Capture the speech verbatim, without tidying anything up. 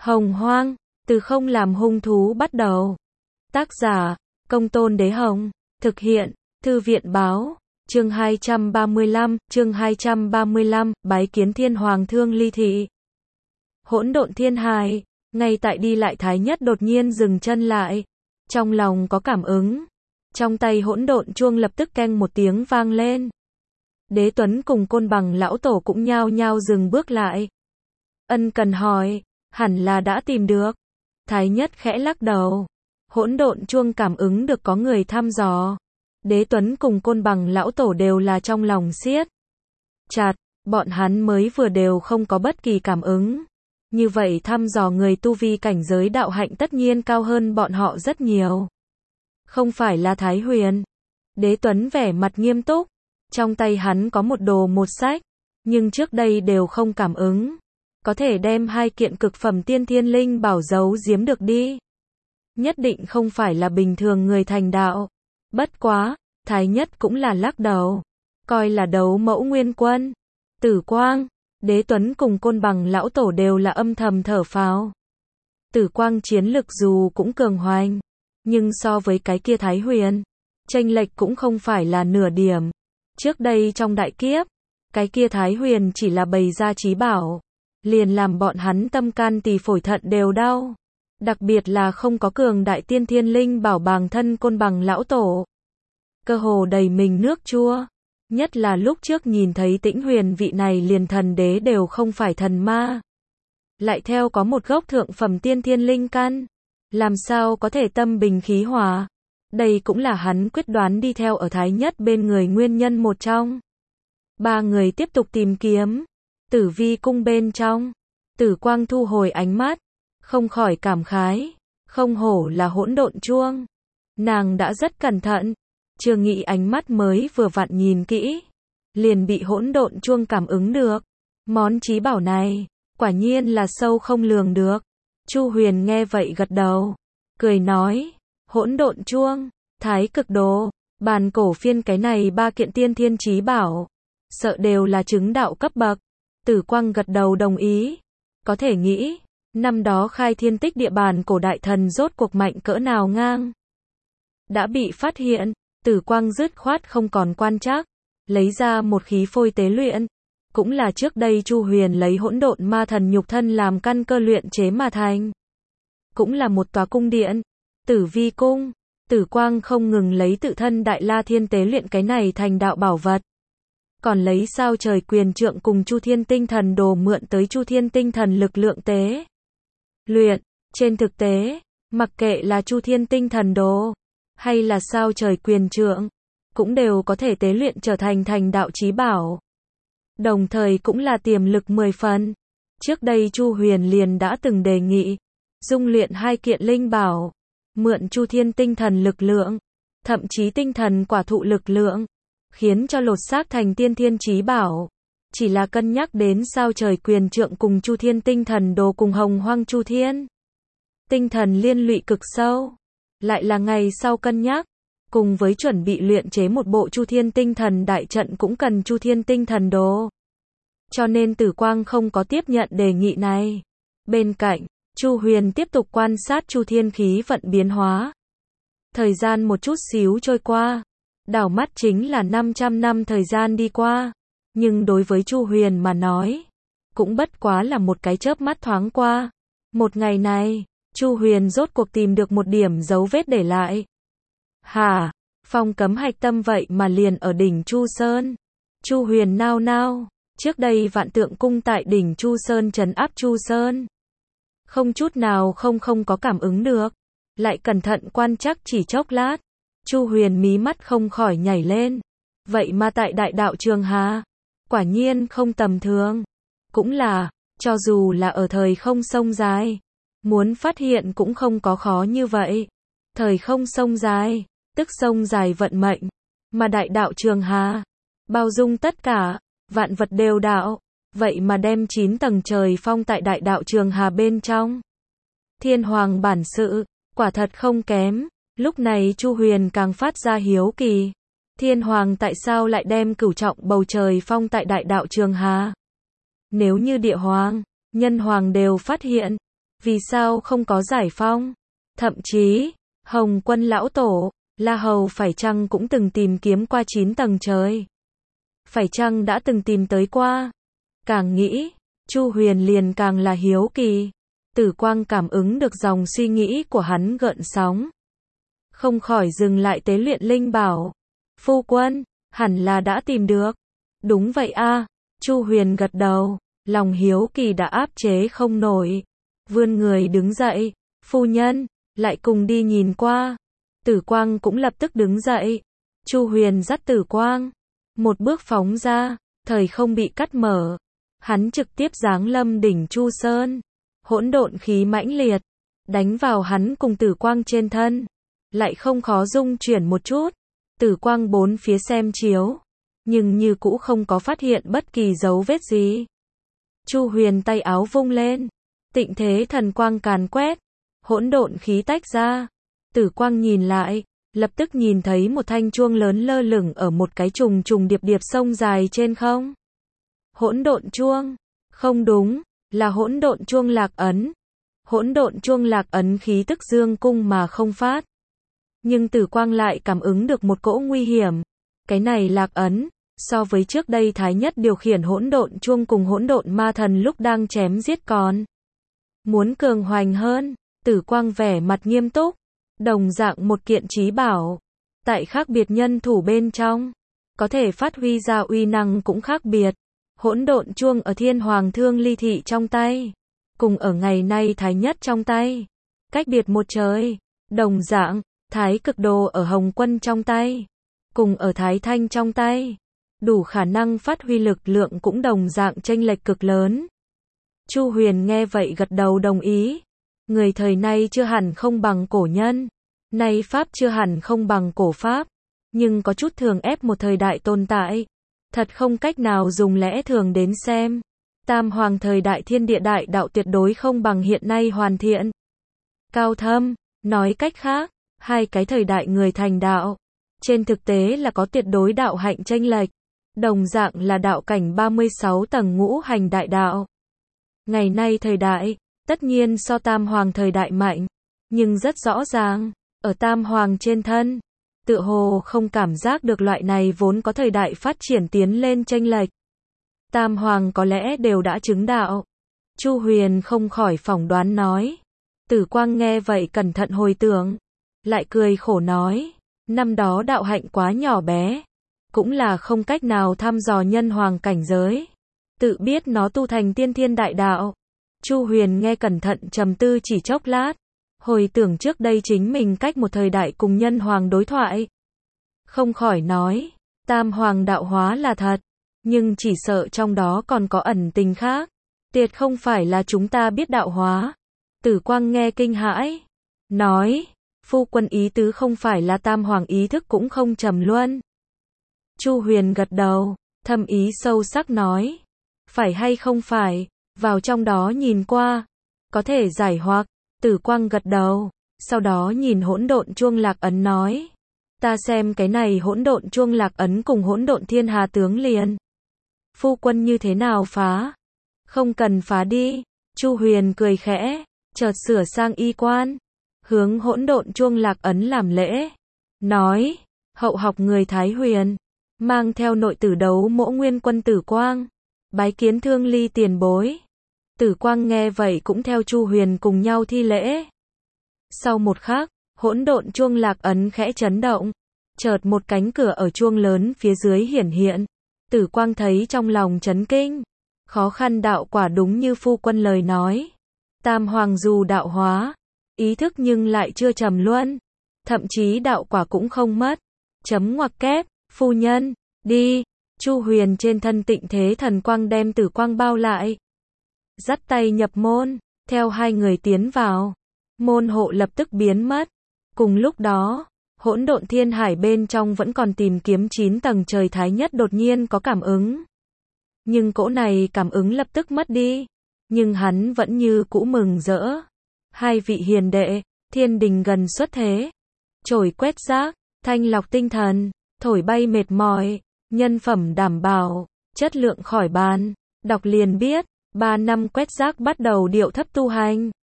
Hồng Hoang, từ không làm hung thú bắt đầu. Tác giả, Công Tôn Đế Hồng. Thực hiện, Thư viện báo. Chương hai trăm ba mươi lăm, chương hai trăm ba mươi lăm, bái kiến Thiên Hoàng Thương Ly Thị. Hỗn Độn Thiên Hải, ngay tại đi lại Thái Nhất đột nhiên dừng chân lại. Trong lòng có cảm ứng. Trong tay hỗn độn chuông lập tức keng một tiếng vang lên. Đế Tuấn cùng Côn Bằng lão tổ cũng nhao nhao dừng bước lại. Ân cần hỏi, hẳn là đã tìm được. Thái Nhất khẽ lắc đầu. Hỗn độn chuông cảm ứng được có người thăm dò. Đế Tuấn cùng Côn Bằng lão tổ đều là trong lòng siết chặt, bọn hắn mới vừa đều không có bất kỳ cảm ứng. Như vậy thăm dò người tu vi cảnh giới đạo hạnh tất nhiên cao hơn bọn họ rất nhiều. Không phải là Thái Huyền. Đế Tuấn vẻ mặt nghiêm túc. Trong tay hắn có một đồ một sách, nhưng trước đây đều không cảm ứng. Có thể đem hai kiện cực phẩm tiên thiên linh bảo giấu giếm được đi. Nhất định không phải là bình thường người thành đạo. Bất quá, Thái Nhất cũng là lắc đầu. Coi là đấu mẫu nguyên quân. Tử Quang, Đế Tuấn cùng Côn Bằng lão tổ đều là âm thầm thở phào. Tử Quang chiến lực dù cũng cường hoành, nhưng so với cái kia Thái Huyền, chênh lệch cũng không phải là nửa điểm. Trước đây trong đại kiếp, cái kia Thái Huyền chỉ là bày ra trí bảo, liền làm bọn hắn tâm can tỳ phổi thận đều đau. Đặc biệt là không có cường đại tiên thiên linh bảo bàng thân Côn Bằng lão tổ. Cơ hồ đầy mình nước chua. Nhất là lúc trước nhìn thấy Tĩnh Huyền vị này liền thần đế đều không phải thần ma. Lại theo có một gốc thượng phẩm tiên thiên linh căn. Làm sao có thể tâm bình khí hòa. Đây cũng là hắn quyết đoán đi theo ở Thái Nhất bên người nguyên nhân một trong. Ba người tiếp tục tìm kiếm. Tử Vi cung bên trong. Tử Quang thu hồi ánh mắt. Không khỏi cảm khái. Không hổ là hỗn độn chuông. Nàng đã rất cẩn thận. Chưa nghĩ ánh mắt mới vừa vặn nhìn kỹ. Liền bị hỗn độn chuông cảm ứng được. Món trí bảo này, quả nhiên là sâu không lường được. Chu Huyền nghe vậy gật đầu. Cười nói, hỗn độn chuông, thái cực đồ, bàn cổ phiên cái này ba kiện tiên thiên trí bảo. Sợ đều là chứng đạo cấp bậc. Tử Quang gật đầu đồng ý. Có thể nghĩ, năm đó khai thiên tích địa bàn cổ đại thần rốt cuộc mạnh cỡ nào ngang. Đã bị phát hiện. Tử Quang dứt khoát không còn quan trắc, lấy ra một khí phôi tế luyện, cũng là trước đây Chu Huyền lấy hỗn độn ma thần nhục thân làm căn cơ luyện chế mà thành. Cũng là một tòa cung điện, Tử Vi cung. Tử Quang không ngừng lấy tự thân Đại La Thiên tế luyện cái này thành đạo bảo vật, còn lấy sao trời quyền trượng cùng Chu Thiên tinh thần đồ mượn tới Chu Thiên tinh thần lực lượng tế luyện. Trên thực tế, mặc kệ là Chu Thiên tinh thần đồ hay là sao trời quyền trượng, cũng đều có thể tế luyện trở thành thành đạo chí bảo. Đồng thời cũng là tiềm lực mười phần. Trước đây Chu Huyền liền đã từng đề nghị, dung luyện hai kiện linh bảo, mượn Chu Thiên tinh thần lực lượng, thậm chí tinh thần quả thụ lực lượng, khiến cho lột xác thành tiên thiên chí bảo. Chỉ là cân nhắc đến sao trời quyền trượng cùng Chu Thiên tinh thần đồ cùng Hồng Hoang Chu Thiên tinh thần liên lụy cực sâu. Lại là ngày sau cân nhắc, cùng với chuẩn bị luyện chế một bộ Chu Thiên tinh thần đại trận cũng cần Chu Thiên tinh thần đồ. Cho nên Tử Quang không có tiếp nhận đề nghị này. Bên cạnh, Chu Huyền tiếp tục quan sát Chu Thiên khí vận biến hóa. Thời gian một chút xíu trôi qua, đảo mắt chính là năm trăm năm thời gian đi qua. Nhưng đối với Chu Huyền mà nói, cũng bất quá là một cái chớp mắt thoáng qua. Một ngày này, Chu Huyền rốt cuộc tìm được một điểm dấu vết để lại. Hả? Phong cấm hạch tâm vậy mà liền ở đỉnh Chu Sơn. Chu Huyền nao nao, trước đây Vạn Tượng cung tại đỉnh Chu Sơn trấn áp Chu Sơn. Không chút nào không không có cảm ứng được. Lại cẩn thận quan trắc chỉ chốc lát. Chu Huyền mí mắt không khỏi nhảy lên. Vậy mà tại Đại Đạo Trường Hà, quả nhiên không tầm thường. Cũng là, cho dù là ở thời không sông dài, muốn phát hiện cũng không có khó như vậy. Thời không sông dài, tức sông dài vận mệnh, mà Đại Đạo Trường Hà, bao dung tất cả, vạn vật đều đạo, vậy mà đem chín tầng trời phong tại Đại Đạo Trường Hà bên trong. Thiên Hoàng bản sự, quả thật không kém. Lúc này Chu Huyền càng phát ra hiếu kỳ. Thiên Hoàng tại sao lại đem cửu trọng bầu trời phong tại Đại Đạo Trường Hà? Nếu như Địa Hoàng, Nhân Hoàng đều phát hiện, Vì sao không có giải phong? Thậm chí, Hồng Quân lão tổ, La Hầu phải chăng cũng từng tìm kiếm qua chín tầng trời? Phải chăng đã từng tìm tới qua? Càng nghĩ, Chu Huyền liền càng là hiếu kỳ. Tử Quang cảm ứng được dòng suy nghĩ của hắn gợn sóng. Không khỏi dừng lại tế luyện linh bảo. Phu quân, hẳn là đã tìm được. Đúng vậy a, Chu Huyền gật đầu, lòng hiếu kỳ đã áp chế không nổi. Vươn người đứng dậy, phu nhân, lại cùng đi nhìn qua. Tử Quang cũng lập tức đứng dậy. Chu Huyền dắt Tử Quang, một bước phóng ra, thời không bị cắt mở. Hắn trực tiếp giáng lâm đỉnh Chu Sơn. Hỗn độn khí mãnh liệt, đánh vào hắn cùng Tử Quang trên thân, lại không khó dung chuyển một chút. Tử Quang bốn phía xem chiếu, nhưng như cũ không có phát hiện bất kỳ dấu vết gì. Chu Huyền tay áo vung lên, tịnh thế thần quang càn quét, hỗn độn khí tách ra. Tử Quang nhìn lại, lập tức nhìn thấy một thanh chuông lớn lơ lửng ở một cái trùng trùng điệp điệp sông dài trên không. Hỗn độn chuông? Không đúng, là hỗn độn chuông lạc ấn. Hỗn độn chuông lạc ấn khí tức dương cung mà không phát. Nhưng Tử Quang lại cảm ứng được một cỗ nguy hiểm. Cái này lạc ấn, so với trước đây Thái Nhất điều khiển hỗn độn chuông cùng hỗn độn ma thần lúc đang chém giết còn muốn cường hoành hơn. Tử Quang vẻ mặt nghiêm túc, đồng dạng một kiện trí bảo, tại khác biệt nhân thủ bên trong, có thể phát huy ra uy năng cũng khác biệt. Hỗn độn chuông ở Thiên Hoàng Thương Ly Thị trong tay, cùng ở ngày nay Thái Nhất trong tay, cách biệt một trời. Đồng dạng, Thái Cực Đồ ở Hồng Quân trong tay, cùng ở Thái Thanh trong tay, đủ khả năng phát huy lực lượng cũng đồng dạng chênh lệch cực lớn. Chu Huyền nghe vậy gật đầu đồng ý. Người thời nay chưa hẳn không bằng cổ nhân, nay pháp chưa hẳn không bằng cổ pháp, nhưng có chút thường ép một thời đại tồn tại. Thật không cách nào dùng lẽ thường đến xem. Tam hoàng thời đại thiên địa đại đạo tuyệt đối không bằng hiện nay hoàn thiện, cao thâm. Nói cách khác, hai cái thời đại người thành đạo, trên thực tế là có tuyệt đối đạo hạnh chênh lệch. Đồng dạng là đạo cảnh ba mươi sáu tầng ngũ hành đại đạo. Ngày nay thời đại, tất nhiên so tam hoàng thời đại mạnh, nhưng rất rõ ràng, ở tam hoàng trên thân, tựa hồ không cảm giác được loại này vốn có thời đại phát triển tiến lên chênh lệch. Tam hoàng có lẽ đều đã chứng đạo. Chu Huyền không khỏi phỏng đoán nói. Tử Quang nghe vậy cẩn thận hồi tưởng, lại cười khổ nói, năm đó đạo hạnh quá nhỏ bé, cũng là không cách nào thăm dò nhân hoàng cảnh giới, tự biết nó tu thành tiên thiên đại đạo. Chu Huyền nghe cẩn thận trầm tư chỉ chốc lát, hồi tưởng trước đây chính mình cách một thời đại cùng nhân hoàng đối thoại, không khỏi nói, tam hoàng đạo hóa là thật, nhưng chỉ sợ trong đó còn có ẩn tình khác, tuyệt không phải là chúng ta biết đạo hóa. Tử Quang nghe kinh hãi, nói, phu quân ý tứ không phải là tam hoàng ý thức cũng không trầm luân. Chu Huyền gật đầu, thâm ý sâu sắc nói, phải hay không phải, vào trong đó nhìn qua, có thể giải hoặc. Tử Quang gật đầu, sau đó nhìn hỗn độn chuông lạc ấn nói, ta xem cái này hỗn độn chuông lạc ấn cùng hỗn độn thiên hà tướng liền. Phu quân như thế nào phá? Không cần phá đi. Chu Huyền cười khẽ, chợt sửa sang y quan, hướng hỗn độn chuông lạc ấn làm lễ, nói, hậu học người Thái Huyền, mang theo nội tử đấu mỗ nguyên quân Tử Quang, bái kiến Thương Ly tiền bối. Tử Quang nghe vậy cũng theo Chu Huyền cùng nhau thi lễ. Sau một khắc, hỗn độn chuông lạc ấn khẽ chấn động, chợt một cánh cửa ở chuông lớn phía dưới hiển hiện. Tử Quang thấy trong lòng chấn kinh, khó khăn đạo quả đúng như phu quân lời nói. Tam hoàng dù đạo hóa, ý thức nhưng lại chưa trầm luân, thậm chí đạo quả cũng không mất. Chấm ngoặc kép, phu nhân, đi. Chu Huyền trên thân tịnh thế thần quang đem Tử Quang bao lại, dắt tay nhập môn, theo hai người tiến vào, môn hộ lập tức biến mất. Cùng lúc đó, hỗn độn thiên hải bên trong vẫn còn tìm kiếm chín tầng trời Thái Nhất đột nhiên có cảm ứng. Nhưng cỗ này cảm ứng lập tức mất đi, nhưng hắn vẫn như cũ mừng rỡ. Hai vị hiền đệ, thiên đình gần xuất thế, trổi quét rác, thanh lọc tinh thần, thổi bay mệt mỏi, nhân phẩm đảm bảo, chất lượng khỏi bàn. Đọc liền biết, ba năm quét rác bắt đầu điệu thấp tu hành.